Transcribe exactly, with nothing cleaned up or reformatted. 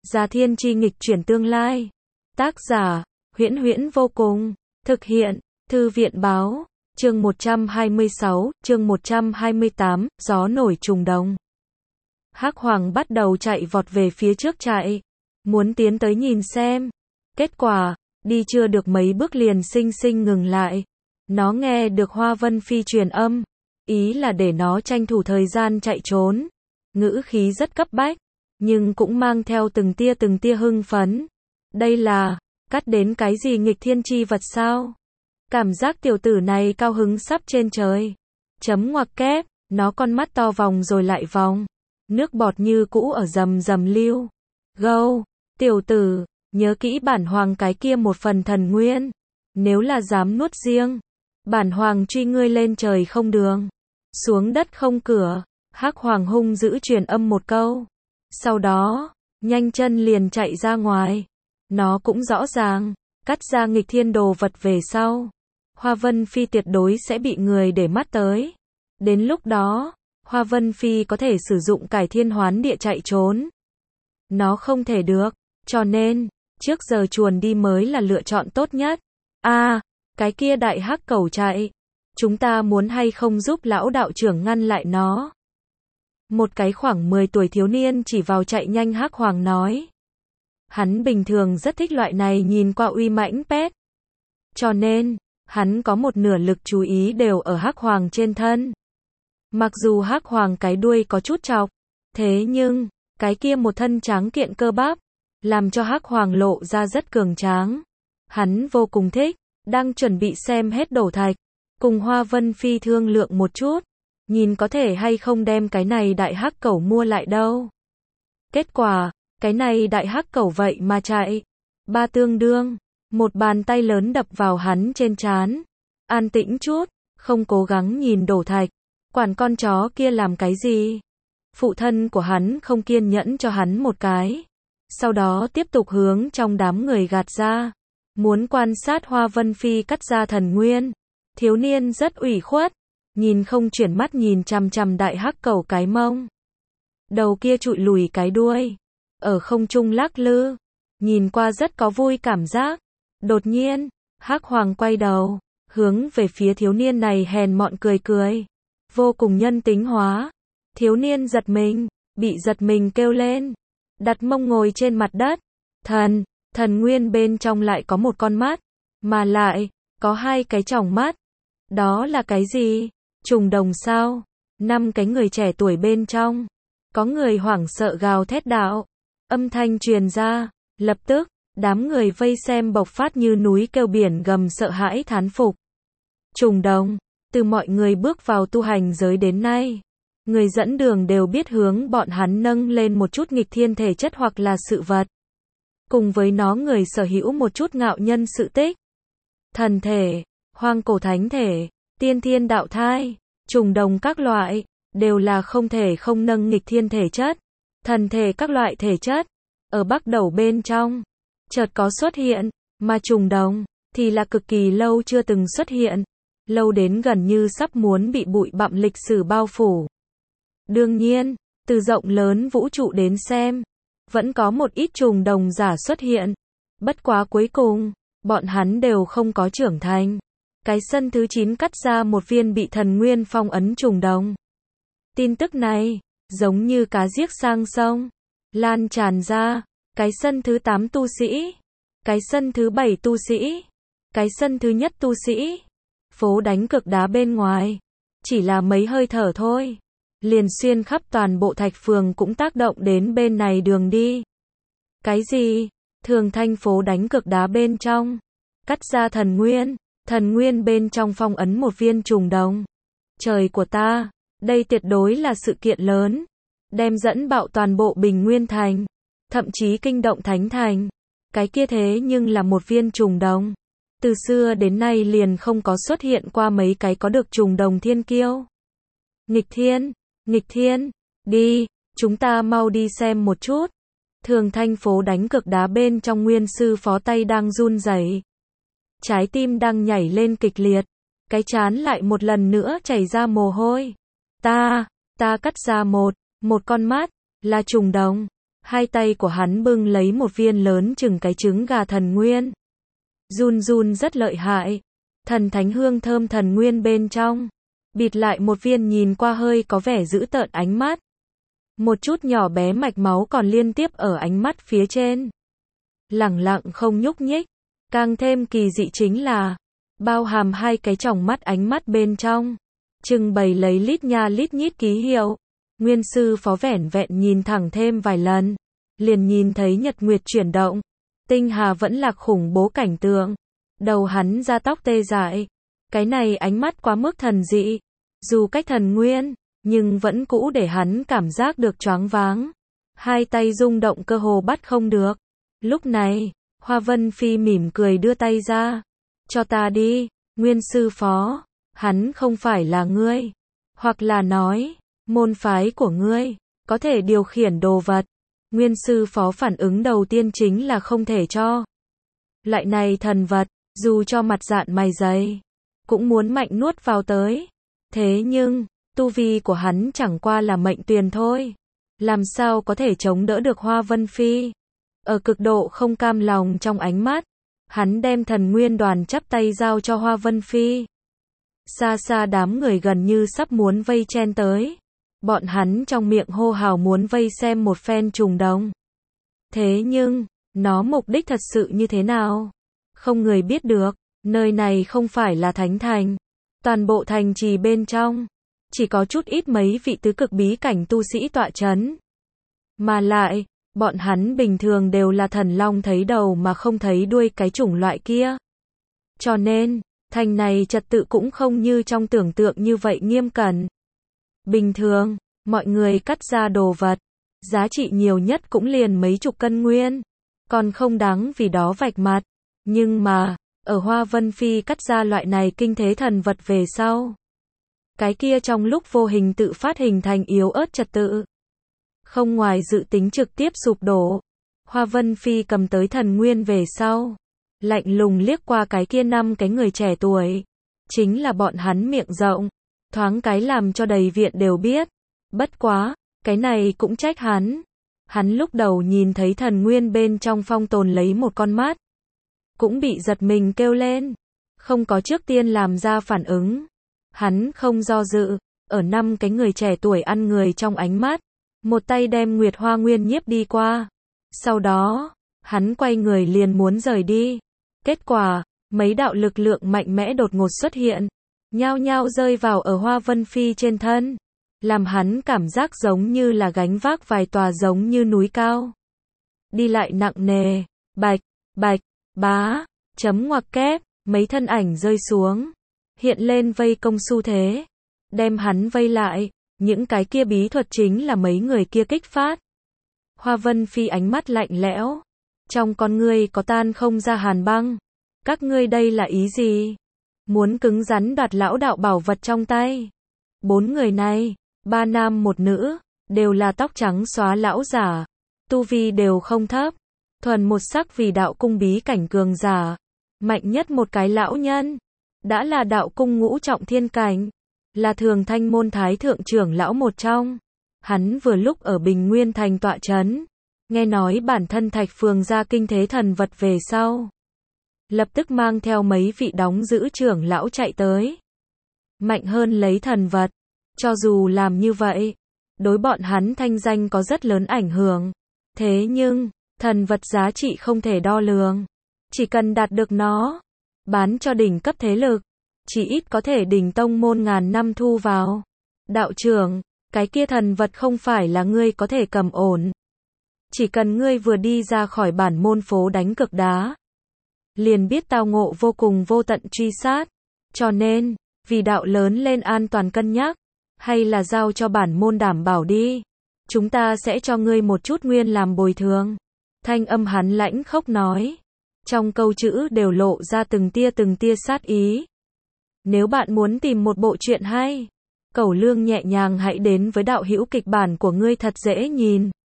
Già Thiên Chi nghịch chuyển tương lai. Tác giả, Huyễn Huyễn vô cùng. Thực hiện, Thư viện báo. Chương một trăm hai mươi sáu, chương một trăm hai mươi tám, gió nổi trùng đồng. Hắc Hoàng bắt đầu chạy vọt về phía trước chạy, muốn tiến tới nhìn xem. Kết quả, đi chưa được mấy bước liền xinh xinh ngừng lại. Nó nghe được Hoa Vân Phi truyền âm, ý là để nó tranh thủ thời gian chạy trốn. Ngữ khí rất cấp bách, nhưng cũng mang theo từng tia từng tia hưng phấn. Đây là, cắt đến cái gì nghịch thiên chi vật sao? Cảm giác tiểu tử này cao hứng sắp trên trời. Chấm ngoặc kép, nó con mắt to vòng rồi lại vòng. Nước bọt như cũ ở rầm rầm lưu. Gâu, tiểu tử, nhớ kỹ bản hoàng cái kia một phần thần nguyên. Nếu là dám nuốt riêng, bản hoàng truy ngươi lên trời không đường, xuống đất không cửa. Hắc Hoàng hung dữ truyền âm một câu. Sau đó, nhanh chân liền chạy ra ngoài. Nó cũng rõ ràng, cắt ra nghịch thiên đồ vật về sau, Hoa Vân Phi tuyệt đối sẽ bị người để mắt tới. Đến lúc đó, Hoa Vân Phi có thể sử dụng cải thiên hoán địa chạy trốn. Nó không thể được, cho nên, trước giờ chuồn đi mới là lựa chọn tốt nhất. A, à, cái kia đại hắc cẩu chạy. Chúng ta muốn hay không giúp lão đạo trưởng ngăn lại nó? Một cái khoảng mười tuổi thiếu niên chỉ vào chạy nhanh Hắc Hoàng nói. Hắn bình thường rất thích loại này nhìn qua uy mãnh pet. Cho nên, hắn có một nửa lực chú ý đều ở Hắc Hoàng trên thân. Mặc dù Hắc Hoàng cái đuôi có chút chọc, thế nhưng, cái kia một thân tráng kiện cơ bắp, làm cho Hắc Hoàng lộ ra rất cường tráng. Hắn vô cùng thích, đang chuẩn bị xem hết đổ thạch, cùng Hoa Vân Phi thương lượng một chút, nhìn có thể hay không đem cái này đại hắc cẩu mua lại đâu. Kết quả, cái này đại hắc cẩu vậy mà chạy. Ba tương đương, một bàn tay lớn đập vào hắn trên trán. An tĩnh chút, không cố gắng nhìn đổ thạch. Quản con chó kia làm cái gì? Phụ thân của hắn không kiên nhẫn cho hắn một cái. Sau đó tiếp tục hướng trong đám người gạt ra. Muốn quan sát Hoa Vân Phi cắt ra thần nguyên. Thiếu niên rất ủy khuất, nhìn không chuyển mắt nhìn chằm chằm đại hắc cẩu cái mông. Đầu kia trụi lùi cái đuôi, ở không trung lắc lư, nhìn qua rất có vui cảm giác. Đột nhiên, Hắc Hoàng quay đầu, hướng về phía thiếu niên này hèn mọn cười cười, vô cùng nhân tính hóa. Thiếu niên giật mình, bị giật mình kêu lên, đặt mông ngồi trên mặt đất. Thần, thần nguyên bên trong lại có một con mắt, mà lại, có hai cái tròng mắt. Đó là cái gì? Trùng đồng sao? Năm cái người trẻ tuổi bên trong, có người hoảng sợ gào thét đạo. Âm thanh truyền ra, lập tức, đám người vây xem bộc phát như núi kêu biển gầm sợ hãi thán phục. Trùng đồng, từ mọi người bước vào tu hành giới đến nay, người dẫn đường đều biết hướng bọn hắn nâng lên một chút nghịch thiên thể chất hoặc là sự vật. Cùng với nó người sở hữu một chút ngạo nhân sự tích. Thần thể, hoang cổ thánh thể, tiên thiên đạo thai, trùng đồng các loại, đều là không thể không nâng nghịch thiên thể chất. Thần thể các loại thể chất, ở Bắc Đầu bên trong, chợt có xuất hiện, mà trùng đồng, thì là cực kỳ lâu chưa từng xuất hiện, lâu đến gần như sắp muốn bị bụi bặm lịch sử bao phủ. Đương nhiên, từ rộng lớn vũ trụ đến xem, vẫn có một ít trùng đồng giả xuất hiện, bất quá cuối cùng, bọn hắn đều không có trưởng thành. Cái sân thứ chín cắt ra một viên bị thần nguyên phong ấn trùng đồng. Tin tức này, giống như cá giết sang sông, lan tràn ra. Cái sân thứ tám tu sĩ, cái sân thứ bảy tu sĩ, cái sân thứ nhất tu sĩ. Phố đánh cực đá bên ngoài, chỉ là mấy hơi thở thôi, liền xuyên khắp toàn bộ Thạch Phường cũng tác động đến bên này đường đi. Cái gì? Thường Thanh phố đánh cực đá bên trong, cắt ra thần nguyên. Thần nguyên bên trong phong ấn một viên trùng đồng. Trời của ta, đây tuyệt đối là sự kiện lớn, đem dẫn bạo toàn bộ Bình Nguyên Thành, thậm chí kinh động Thánh Thành. Cái kia thế nhưng là một viên trùng đồng. Từ xưa đến nay liền không có xuất hiện qua mấy cái có được trùng đồng thiên kiêu. Nghịch thiên, nghịch thiên, đi, chúng ta mau đi xem một chút. Thường Thanh phố đánh cực đá bên trong nguyên sư phó tay đang run rẩy. Trái tim đang nhảy lên kịch liệt, cái trán lại một lần nữa chảy ra mồ hôi. Ta, ta cắt ra một, một con mắt, là trùng đồng. Hai tay của hắn bưng lấy một viên lớn chừng cái trứng gà thần nguyên. Run run rất lợi hại. Thần thánh hương thơm thần nguyên bên trong. Bịt lại một viên nhìn qua hơi có vẻ dữ tợn ánh mắt. Một chút nhỏ bé mạch máu còn liên tiếp ở ánh mắt phía trên. Lẳng lặng không nhúc nhích. Càng thêm kỳ dị chính là, bao hàm hai cái tròng mắt ánh mắt bên trong. Trưng bày lấy lít nha lít nhít ký hiệu. Nguyên sư phó vẻn vẹn nhìn thẳng thêm vài lần. Liền nhìn thấy nhật nguyệt chuyển động. Tinh hà vẫn là khủng bố cảnh tượng. Đầu hắn ra tóc tê dại. Cái này ánh mắt quá mức thần dị. Dù cách thần nguyên, nhưng vẫn cũ để hắn cảm giác được choáng váng. Hai tay rung động cơ hồ bắt không được. Lúc này, Hoa Vân Phi mỉm cười đưa tay ra. Cho ta đi, Nguyên sư phó. Hắn không phải là ngươi. Hoặc là nói, môn phái của ngươi, có thể điều khiển đồ vật. Nguyên sư phó phản ứng đầu tiên chính là không thể cho. Loại này thần vật, dù cho mặt dạn mày dày, cũng muốn mạnh nuốt vào tới. Thế nhưng, tu vi của hắn chẳng qua là mệnh tuyền thôi. Làm sao có thể chống đỡ được Hoa Vân Phi? Ở cực độ không cam lòng trong ánh mắt, hắn đem thần nguyên đoàn chắp tay giao cho Hoa Vân Phi. Xa xa đám người gần như sắp muốn vây chen tới. Bọn hắn trong miệng hô hào muốn vây xem một phen trùng đồng. Thế nhưng, nó mục đích thật sự như thế nào? Không người biết được, nơi này không phải là thánh thành. Toàn bộ thành trì bên trong, chỉ có chút ít mấy vị tứ cực bí cảnh tu sĩ tọa chấn. Mà lại, bọn hắn bình thường đều là thần long thấy đầu mà không thấy đuôi cái chủng loại kia. Cho nên, thành này trật tự cũng không như trong tưởng tượng như vậy nghiêm cẩn. Bình thường, mọi người cắt ra đồ vật, giá trị nhiều nhất cũng liền mấy chục cân nguyên, còn không đáng vì đó vạch mặt. Nhưng mà, ở Hoa Vân Phi cắt ra loại này kinh thế thần vật về sau, cái kia trong lúc vô hình tự phát hình thành yếu ớt trật tự. Không ngoài dự tính trực tiếp sụp đổ. Hoa Vân Phi cầm tới thần nguyên về sau, lạnh lùng liếc qua cái kia năm cái người trẻ tuổi. Chính là bọn hắn miệng rộng, thoáng cái làm cho đầy viện đều biết. Bất quá, cái này cũng trách hắn. Hắn lúc đầu nhìn thấy thần nguyên bên trong phong tồn lấy một con mắt, cũng bị giật mình kêu lên, không có trước tiên làm ra phản ứng. Hắn không do dự, ở năm cái người trẻ tuổi ăn người trong ánh mắt, một tay đem Nguyệt Hoa Nguyên nhiếp đi qua. Sau đó, hắn quay người liền muốn rời đi. Kết quả, mấy đạo lực lượng mạnh mẽ đột ngột xuất hiện, nhao nhao rơi vào ở Hoa Vân Phi trên thân, làm hắn cảm giác giống như là gánh vác vài tòa giống như núi cao. Đi lại nặng nề, bạch, bạch, bá, chấm ngoặc kép, mấy thân ảnh rơi xuống, hiện lên vây công xu thế, đem hắn vây lại. Những cái kia bí thuật chính là mấy người kia kích phát. Hoa Vân Phi ánh mắt lạnh lẽo, trong con ngươi có tan không ra hàn băng. Các ngươi đây là ý gì? Muốn cứng rắn đoạt lão đạo bảo vật trong tay? Bốn người này, ba nam một nữ, đều là tóc trắng xóa lão giả, tu vi đều không thấp, thuần một sắc vì đạo cung bí cảnh cường giả, mạnh nhất một cái lão nhân, đã là đạo cung ngũ trọng thiên cảnh, là Thường Thanh môn thái thượng trưởng lão một trong. Hắn vừa lúc ở Bình Nguyên thành tọa trấn, nghe nói bản thân Thạch Phường ra kinh thế thần vật về sau, lập tức mang theo mấy vị đóng giữ trưởng lão chạy tới. Mạnh hơn lấy thần vật, cho dù làm như vậy, đối bọn hắn thanh danh có rất lớn ảnh hưởng. Thế nhưng, thần vật giá trị không thể đo lường, chỉ cần đạt được nó, bán cho đỉnh cấp thế lực, chỉ ít có thể đỉnh tông môn ngàn năm thu vào. Đạo trưởng, cái kia thần vật không phải là ngươi có thể cầm ổn. Chỉ cần ngươi vừa đi ra khỏi bản môn phố đánh cược đá, liền biết tao ngộ vô cùng vô tận truy sát. Cho nên, vì đạo lớn lên an toàn cân nhắc, hay là giao cho bản môn đảm bảo đi. Chúng ta sẽ cho ngươi một chút nguyên làm bồi thường. Thanh âm hắn lãnh khốc nói. Trong câu chữ đều lộ ra từng tia từng tia sát ý. Nếu bạn muốn tìm một bộ truyện hay, Cẩu Lương nhẹ nhàng hãy đến với đạo hữu kịch bản của ngươi thật dễ nhìn.